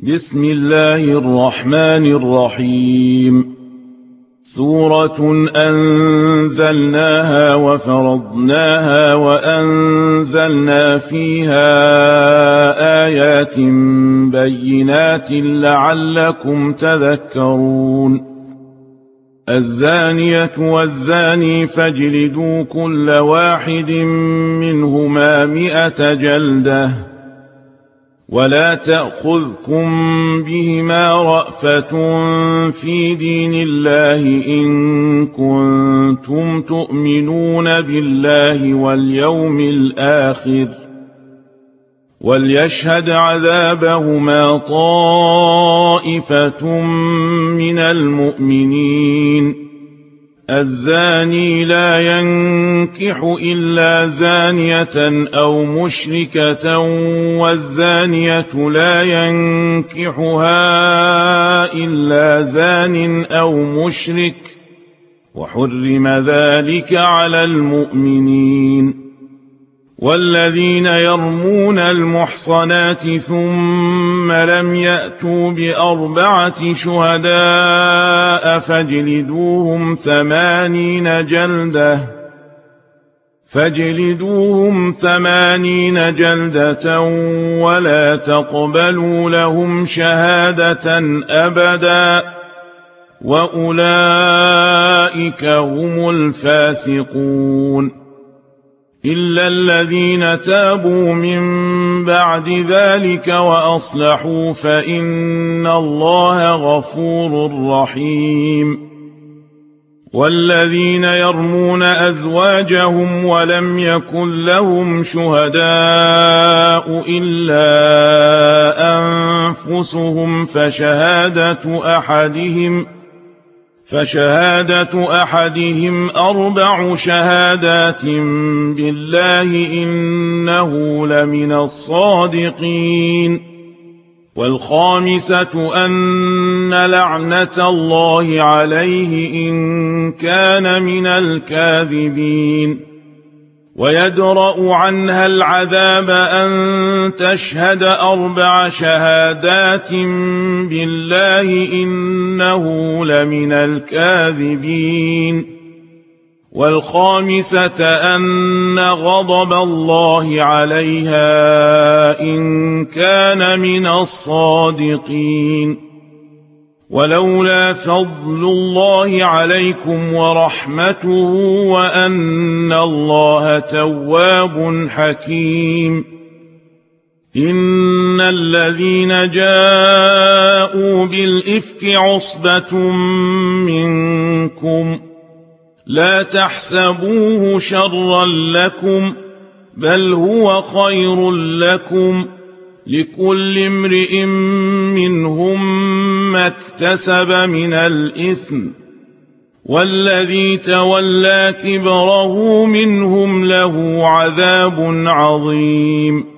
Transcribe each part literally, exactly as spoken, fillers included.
بسم الله الرحمن الرحيم. سورة أنزلناها وفرضناها وأنزلنا فيها آيات بينات لعلكم تذكرون. الزانية والزاني فاجلدوا كل واحد منهما مئة جلدة ولا تأخذكم بهما رأفة في دين الله إن كنتم تؤمنون بالله واليوم الآخر وليشهد عذابهما طائفة من المؤمنين. الزاني لا ينكح إلا زانية أو مشركة والزانية لا ينكحها إلا زان أو مشرك وحرم ذلك على المؤمنين. والذين يرمون المحصنات ثم لم يأتوا بأربعة شهداء فاجلدوهم ثمانين جلدة فاجلدوهم ثمانين جلدة ولا تقبلوا لهم شهادة أبدا وأولئك هم الفاسقون. إلا الذين تابوا من بعد ذلك وأصلحوا فإن الله غفور رحيم. والذين يرمون أزواجهم ولم يكن لهم شهداء إلا أنفسهم فشهادة أحدهم فشهادة أحدهم أربع شهادات بالله إنه لمن الصادقين. والخامسة أن لعنة الله عليه إن كان من الكاذبين. ويدرأ عنها العذاب أن تشهد أربع شهادات بالله إنه لمن الكاذبين. والخامسة أن غضب الله عليها إن كان من الصادقين. ولولا فضل الله عليكم ورحمته وأن الله تواب حكيم. إن الذين جاءوا بالإفك عصبة منكم لا تحسبوه شرا لكم بل هو خير لكم لكل امرئ منهم ما اكتسب من الإثم والذي تولى كبره منهم له عذاب عظيم.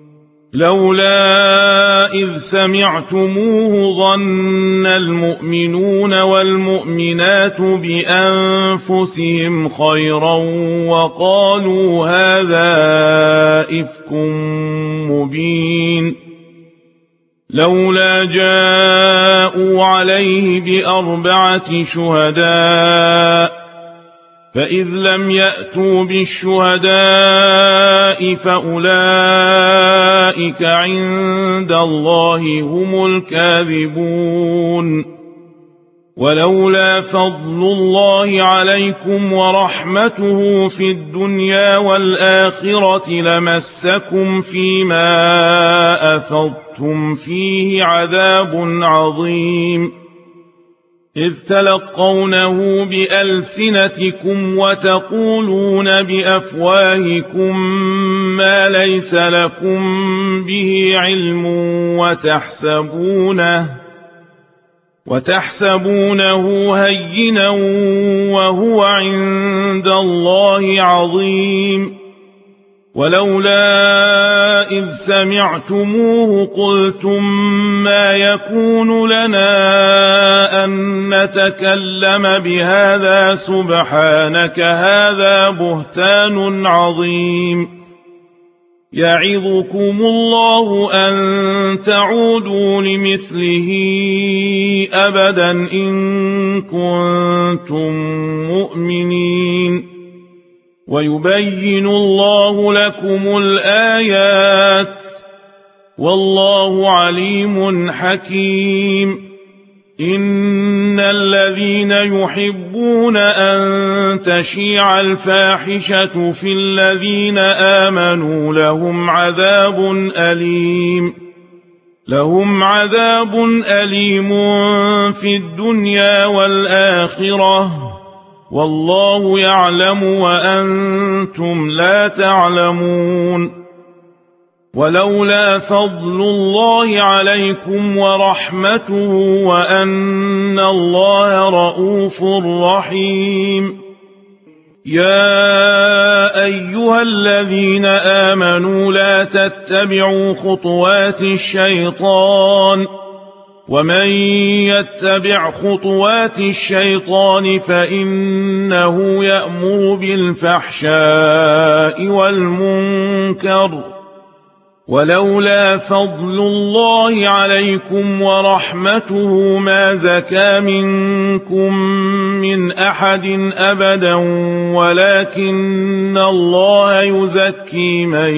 لولا إذ سمعتموه ظن المؤمنون والمؤمنات بأنفسهم خيرا وقالوا هذا إفك مبين. لولا جاءوا عليه بأربعة شهداء فإذ لم يأتوا بالشهداء فأولئك عند الله هم الكاذبون. ولولا فضل الله عليكم ورحمته في الدنيا والآخرة لمسكم فيما أفضتم فيه عذاب عظيم. إذ تلقونه بألسنتكم وتقولون بأفواهكم ما ليس لكم به علم وتحسبونه وتحسبونه هينا وهو عند الله عظيم. ولولا إذ سمعتموه قلتم ما يكون لنا أن نتكلم بهذا سبحانك هذا بهتان عظيم. يعظكم الله أن تعودوا لمثله أبدا إن كنتم مؤمنين ويبين الله لكم الآيات والله عليم حكيم إن الذين يحبون أن تشيع الفاحشة في الذين آمنوا لهم عذاب أليم لهم عذاب أليم في الدنيا والآخرة والله يعلم وأنتم لا تعلمون ولولا فضل الله عليكم ورحمته وأن الله رؤوف رحيم يا أيها الذين آمنوا لا تتبعوا خطوات الشيطان ومن يتبع خطوات الشيطان فإنه يأمر بالفحشاء والمنكر ولولا فضل الله عليكم ورحمته ما زكى منكم من أحد أبدا ولكن الله يزكي من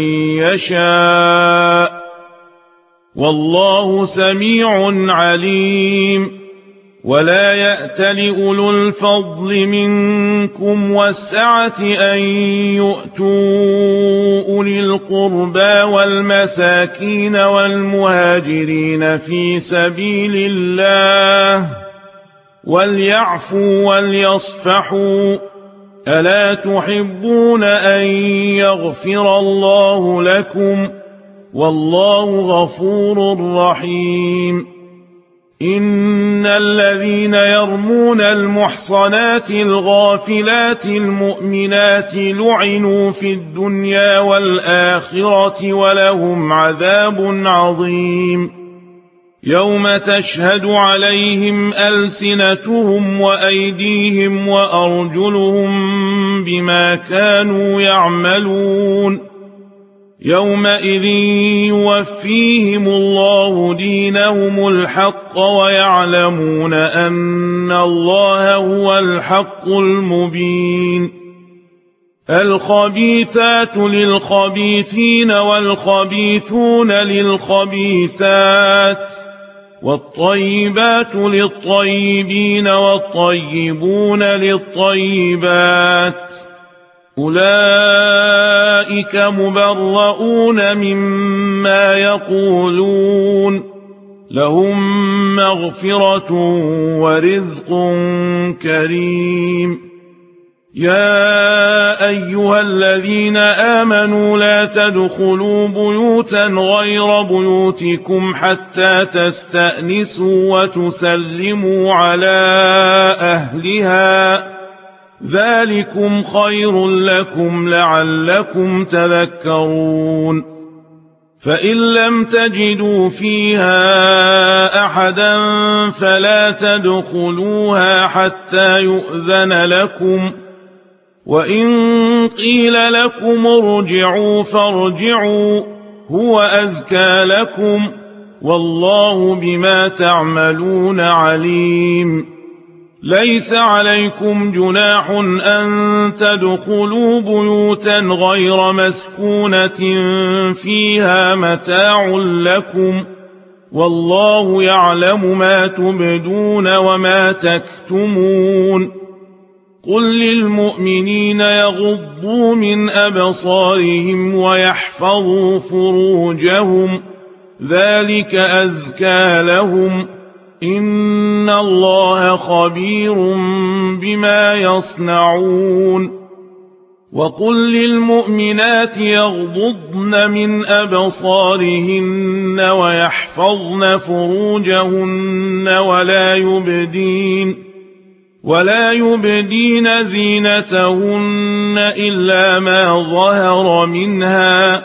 يشاء والله سميع عليم ولا يأتل أولو الفضل منكم والسعة أن يؤتوا أولي القربى والمساكين والمهاجرين في سبيل الله وليعفوا وليصفحوا ألا تحبون أن يغفر الله لكم والله غفور رحيم إن الذين يرمون المحصنات الغافلات المؤمنات لعنوا في الدنيا والآخرة ولهم عذاب عظيم يوم تشهد عليهم ألسنتهم وأيديهم وأرجلهم بما كانوا يعملون يومئذ يوفيهم الله دينهم الحق ويعلمون أن الله هو الحق المبين الخبيثات للخبيثين والخبيثون للخبيثات والطيبات للطيبين والطيبون للطيبات أولئك مبرؤون مما يقولون لهم مغفرة ورزق كريم يا أيها الذين آمنوا لا تدخلوا بيوتا غير بيوتكم حتى تستأنسوا وتسلموا على أهلها ذلكم خير لكم لعلكم تذكرون فإن لم تجدوا فيها أحدا فلا تدخلوها حتى يؤذن لكم وإن قيل لكم ارجعوا فارجعوا هو أزكى لكم والله بما تعملون عليم ليس عليكم جناح أن تدخلوا بيوتا غير مسكونة فيها متاع لكم والله يعلم ما تبدون وما تكتمون قل للمؤمنين يغضوا من أبصارهم ويحفظوا فروجهم ذلك أزكى لهم إن الله خبير بما يصنعون وقل للمؤمنات يغضضن من أبصارهن ويحفظن فروجهن ولا يبدين ولا يبدين زينتهن إلا ما ظهر منها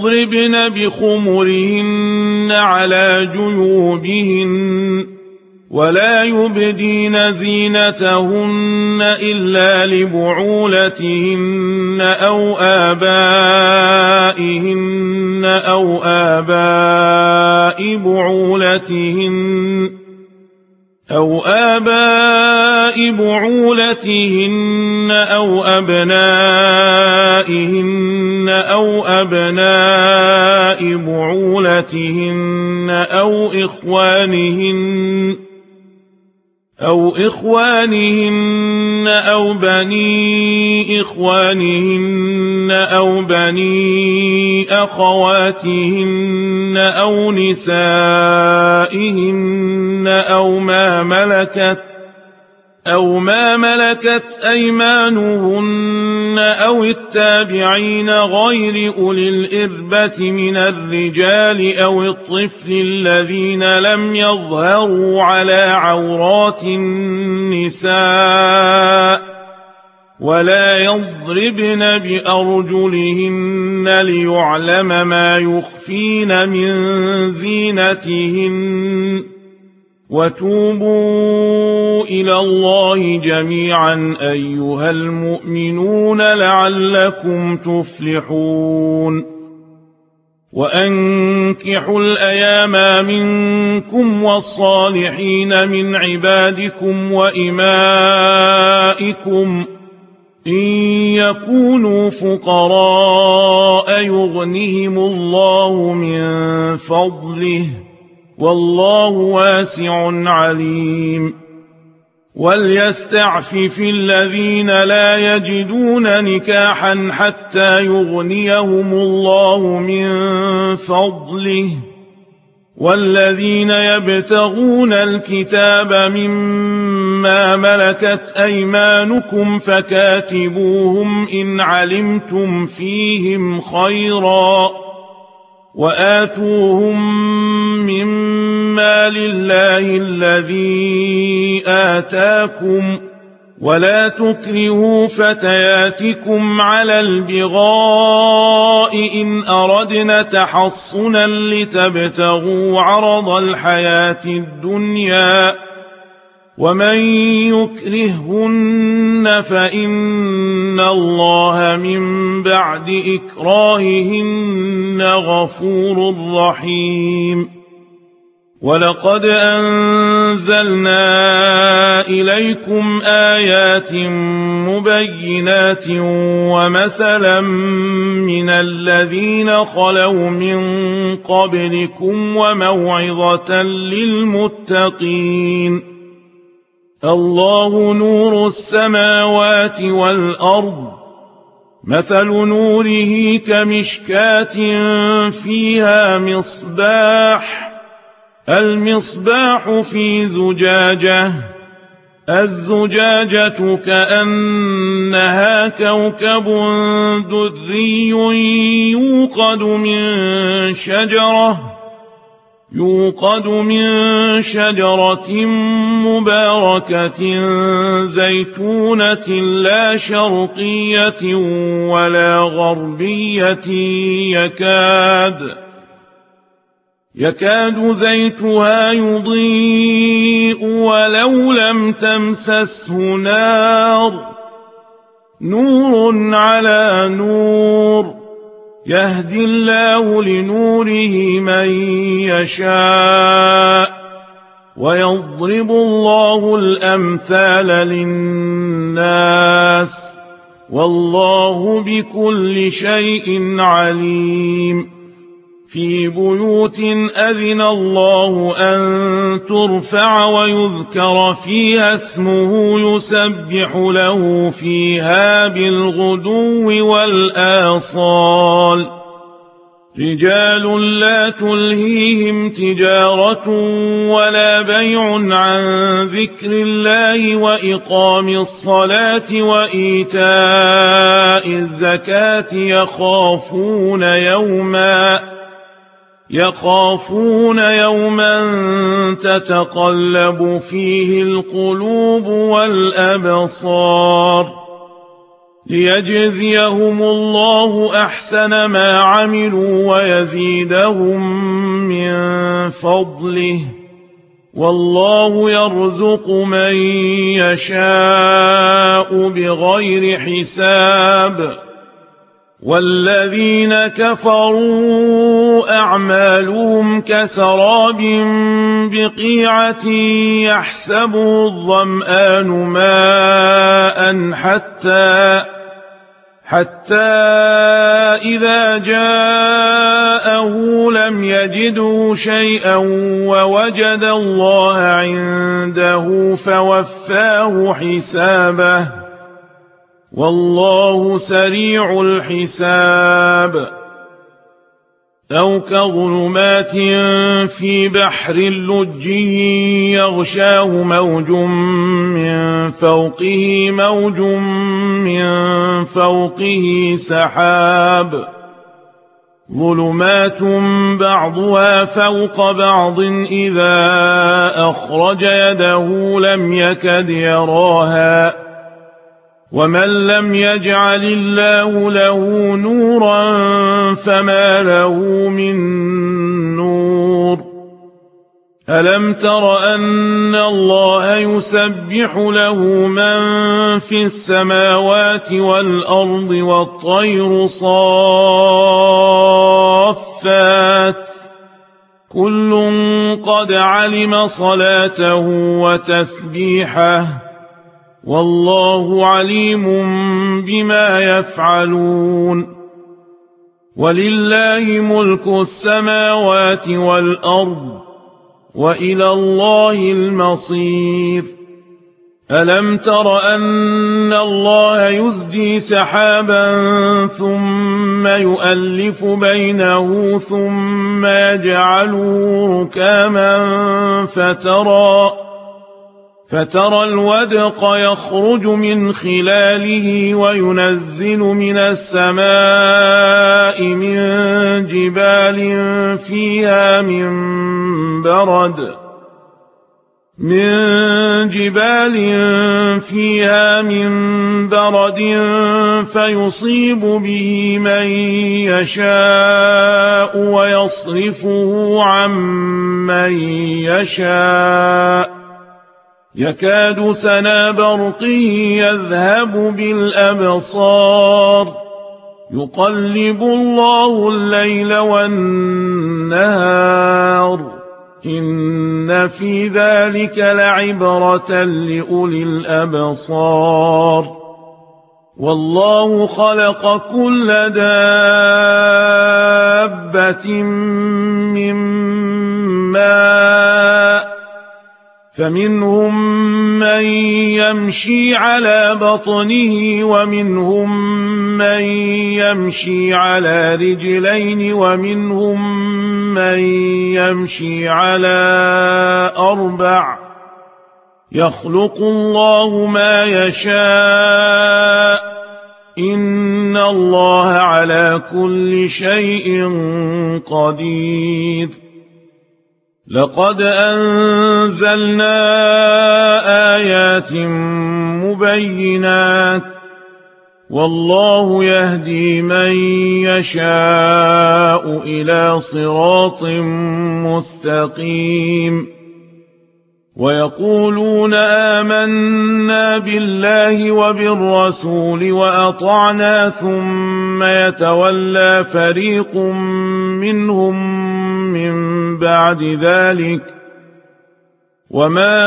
وليضربن بخمرهن على جيوبهن ولا يبدين زينتهن إلا لبعولتهن أو آبائهن أو آباء بعولتهن أو آباء بعولتهن أو أبنائهن أو أبناء بعولتهن أو إخوانهن أو إخوانهن أو بني إخوانهن أو بني أخواتهن أو نسائهن أو ما ملكت أو ما ملكت أيمانهن أو التابعين غير أولي الإربة من الرجال أو الطفل الذين لم يظهروا على عورات النساء ولا يضربن بأرجلهن ليعلم ما يخفين من زينتهن وتوبوا إلى الله جميعا أيها المؤمنون لعلكم تفلحون وأنكحوا الأيام منكم والصالحين من عبادكم وإمائكم إن يكونوا فقراء يغنهم الله من فضله والله واسع عليم وليستعفف الذين لا يجدون نكاحا حتى يغنيهم الله من فضله والذين يبتغون الكتاب مما ملكت أيمانكم فكاتبوهم إن علمتم فيهم خيرا وآتوهم مما لله الذي آتاكم ولا تكرهوا فتياتكم على البغاء إن أردنا تحصنا لتبتغوا عرض الحياة الدنيا ومن يكرههن فإن الله من بعد إكراههن غفور رحيم ولقد أنزلنا إليكم آيات مبينات ومثلا من الذين خلوا من قبلكم وموعظة للمتقين الله نور السماوات والأرض مثل نوره كمشكاة فيها مصباح المصباح في زجاجة الزجاجة كأنها كوكب دري يوقد من شجرة يوقد من شجرة مباركة زيتونة لا شرقية ولا غربية يكاد يكاد زيتها يضيء ولو لم تمسسه نار نور على نور يهدي الله لنوره من يشاء ويضرب الله الأمثال للناس والله بكل شيء عليم في بيوت أذن الله أن ترفع ويذكر فيها اسمه يسبح له فيها بالغدو والآصال رجال لا تلهيهم تجارة ولا بيع عن ذكر الله وإقام الصلاة وإيتاء الزكاة يخافون يوما يخافون يوما تتقلب فيه القلوب والأبصار ليجزيهم الله أحسن ما عملوا ويزيدهم من فضله والله يرزق من يشاء بغير حساب والذين كفروا أعمالهم كسراب بقيعة يحسبه الظمآن ماء حتى حتى إذا جاءه لم يجده شيئا ووجد الله عنده فوفاه حسابه والله سريع الحساب أو كظلمات في بحر لجي يغشاه موج من فوقه موج من فوقه سحاب ظلمات بعضها فوق بعض إذا أخرج يده لم يكد يراها ومن لم يجعل الله له نورا فما له من نور ألم تر أن الله يسبح له من في السماوات والأرض والطير صافات كل قد علم صلاته وتسبيحه والله عليم بما يفعلون ولله ملك السماوات والأرض وإلى الله المصير ألم تر أن الله يزجي سحابا ثم يؤلف بينه ثم يجعله ركاما فترى فترى الودق يخرج من خلاله وينزل من السماء من جبال فيها من برد من جبال فيها من برد فيصيب به من يشاء ويصرفه عن من يشاء يكاد سنا برقه يذهب بالأبصار يقلب الله الليل والنهار إن في ذلك لعبرة لأولي الأبصار والله خلق كل دابة من ماء فمنهم من يمشي على بطنه ومنهم من يمشي على رجلين ومنهم من يمشي على أربع يخلق الله ما يشاء إن الله على كل شيء قدير لقد أنزلنا آيات مبينات والله يهدي من يشاء إلى صراط مستقيم ويقولون آمنا بالله وبالرسول وأطعنا ثم يتولى فريق منهم من بعد ذلك وما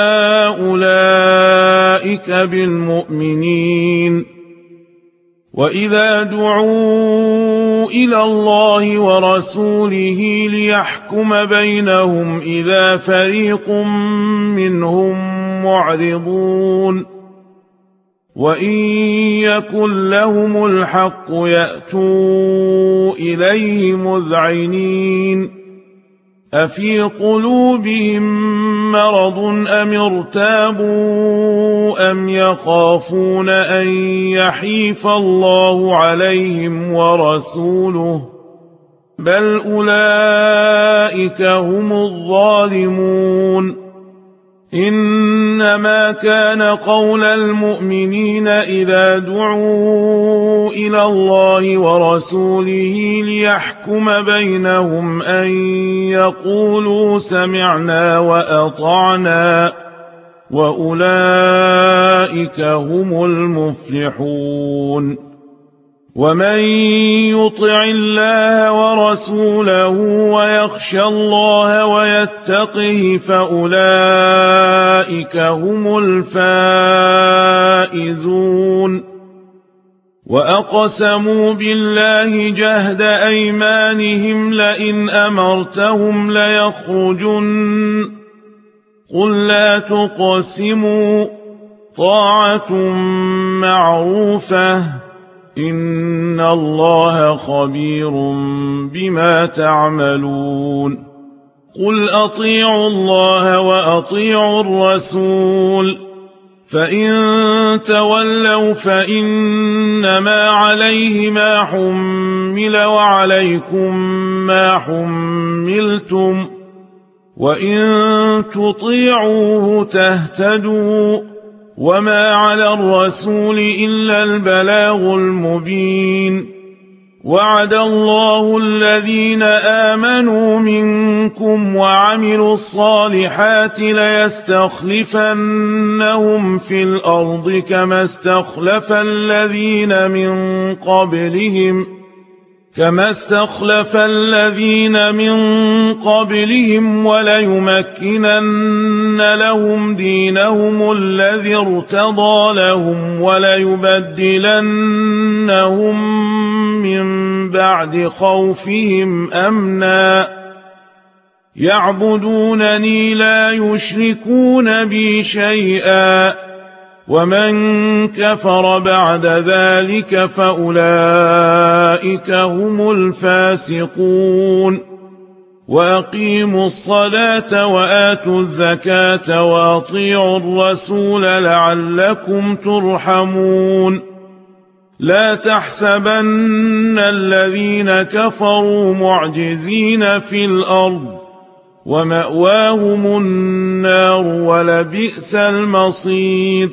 أولئك بالمؤمنين وإذا دعوا إلى الله ورسوله ليحكم بينهم إذا فريق منهم معرضون وإن يكن لهم الحق يأتوا إليه مذعنين أفي قلوبهم مرض أم ارتابوا أم يخافون أن يحيف الله عليهم ورسوله بل أولئك هم الظالمون إنما كان قول المؤمنين إذا دعوا إلى الله ورسوله ليحكم بينهم أن يقولوا سمعنا وأطعنا وأولئك هم المفلحون ومن يطع الله ورسوله ويخشى الله ويتقه فأولئك هم الفائزون وأقسموا بالله جهد أيمانهم لئن أمرتهم ليخرجن قل لا تقسموا طاعة معروفة إن الله خبير بما تعملون قل أطيعوا الله وأطيعوا الرسول فإن تولوا فإنما عليه ما حمل وعليكم ما حملتم وإن تطيعوه تهتدوا وما على الرسول إلا البلاغ المبين وعد الله الذين آمنوا منكم وعملوا الصالحات ليستخلفنهم في الأرض كما استخلف الذين من قبلهم كما استخلف الذين من قبلهم وليمكنن لهم دينهم الذي ارتضى لهم وليبدلنهم من بعد خوفهم أمنا يعبدونني لا يشركون بي شيئا ومن كفر بعد ذلك فأولئك هم الفاسقون وأقيموا الصلاة وآتوا الزكاة وأطيعوا الرسول لعلكم ترحمون لا تحسبن الذين كفروا معجزين في الأرض ومأواهم النار ولبئس المصير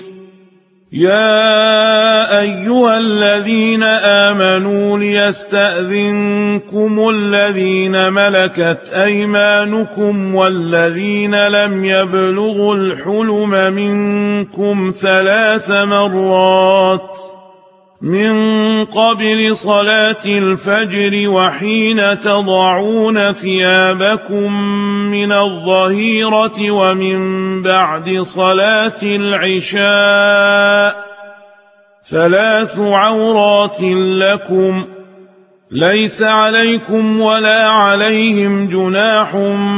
يا أيها الذين آمنوا ليستأذنكم الذين ملكت أيمانكم والذين لم يبلغوا الحلم منكم ثلاث مرات من قبل صلاة الفجر وحين تضعون ثيابكم من الظهيرة ومن بعد صلاة العشاء ثلاث عورات لكم ليس عليكم ولا عليهم جناح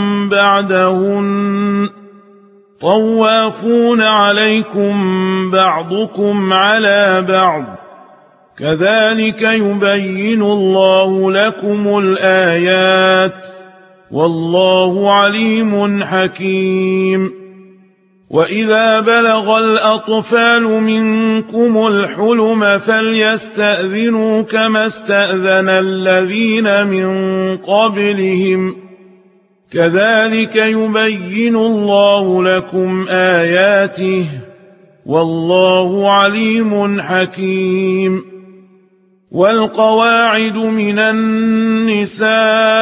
بعدهن طوافون عليكم بعضكم على بعض كذلك يبين الله لكم الآيات والله عليم حكيم وإذا بلغ الأطفال منكم الحلم فليستأذنوا كما استأذن الذين من قبلهم كذلك يبين الله لكم آياته والله عليم حكيم والقواعد من النساء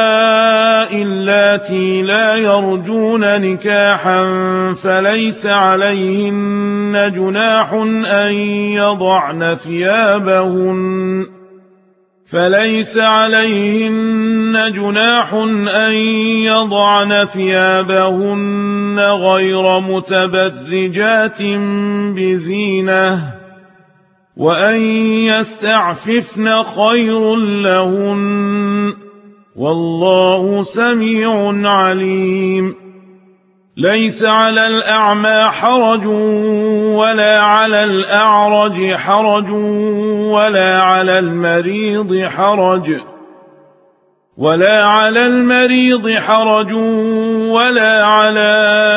اللاتي لا يرجون نكاحا فليس عليهن جناح أن يضعن ثيابهن فليس عليهن جناح أن يضعن ثيابهن غير متبرجات بزينة وأن يستعففن خير لهن والله سميع عليم ليس على الأعمى حرج ولا على الأعرج حرج ولا على المريض حرج ولا على المريض حرج ولا على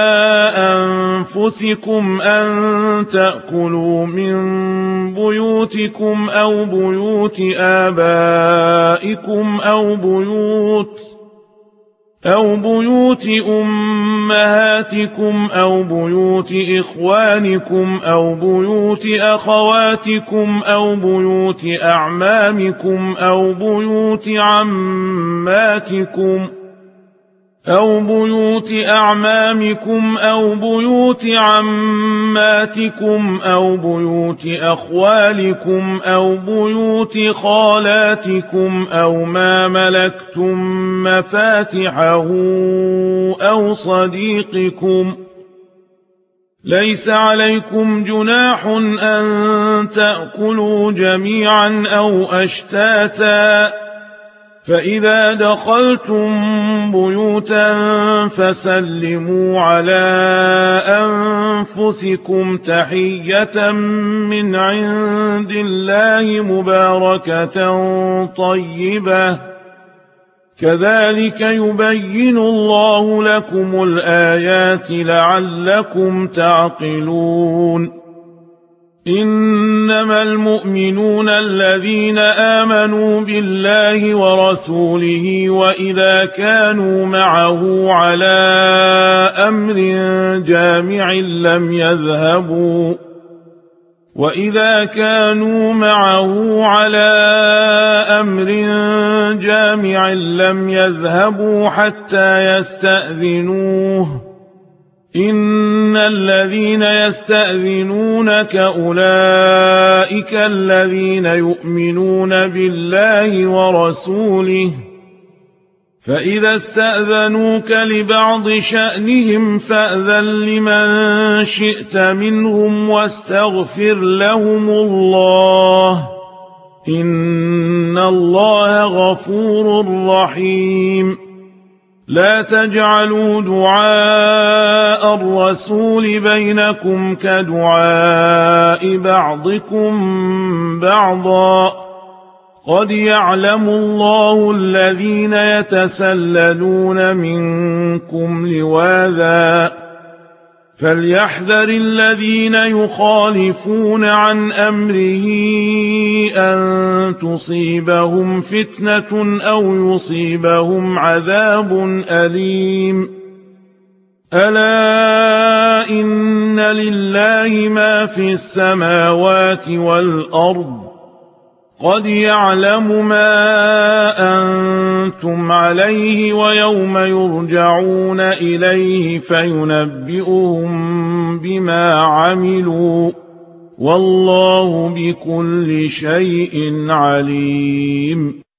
أنفسكم أن تأكلوا من بيوتكم أو بيوت آبائكم أو بيوت أو بيوت أمهاتكم أو بيوت إخوانكم أو بيوت أخواتكم أو بيوت أعمامكم أو بيوت عماتكم أو بيوت أعمامكم أو بيوت عماتكم أو بيوت أخوالكم أو بيوت خالاتكم أو ما ملكتم مفاتحه أو صديقكم. ليس عليكم جناح أن تأكلوا جميعا أو أشتاتا، فإذا دخلتم بيوتا فسلموا على أنفسكم تحية من عند الله مباركة طيبة، كذلك يبين الله لكم الآيات لعلكم تعقلون. إنما المؤمنون الذين آمنوا بالله ورسوله وإذا كانوا معه على أمر جامع لم يذهبوا وإذا كانوا معه على أمر جامع لم يذهبوا حتى يستأذنوه. إن الذين يستأذنونك أولئك الذين يؤمنون بالله ورسوله، فإذا استأذنوك لبعض شأنهم فأذن لمن شئت منهم واستغفر لهم الله، إن الله غفور رحيم. لا تجعلوا دعاء الرسول بينكم كدعاء بعضكم بعضا، قد يعلم الله الذين يتسللون منكم لواذا، فليحذر الذين يخالفون عن أمره أن تصيبهم فتنة أو يصيبهم عذاب أليم. ألا إن لله ما في السماوات والأرض، قد يعلم ما أنتم عليه ويوم يرجعون إليه فينبئهم بما عملوا، والله بكل شيء عليم.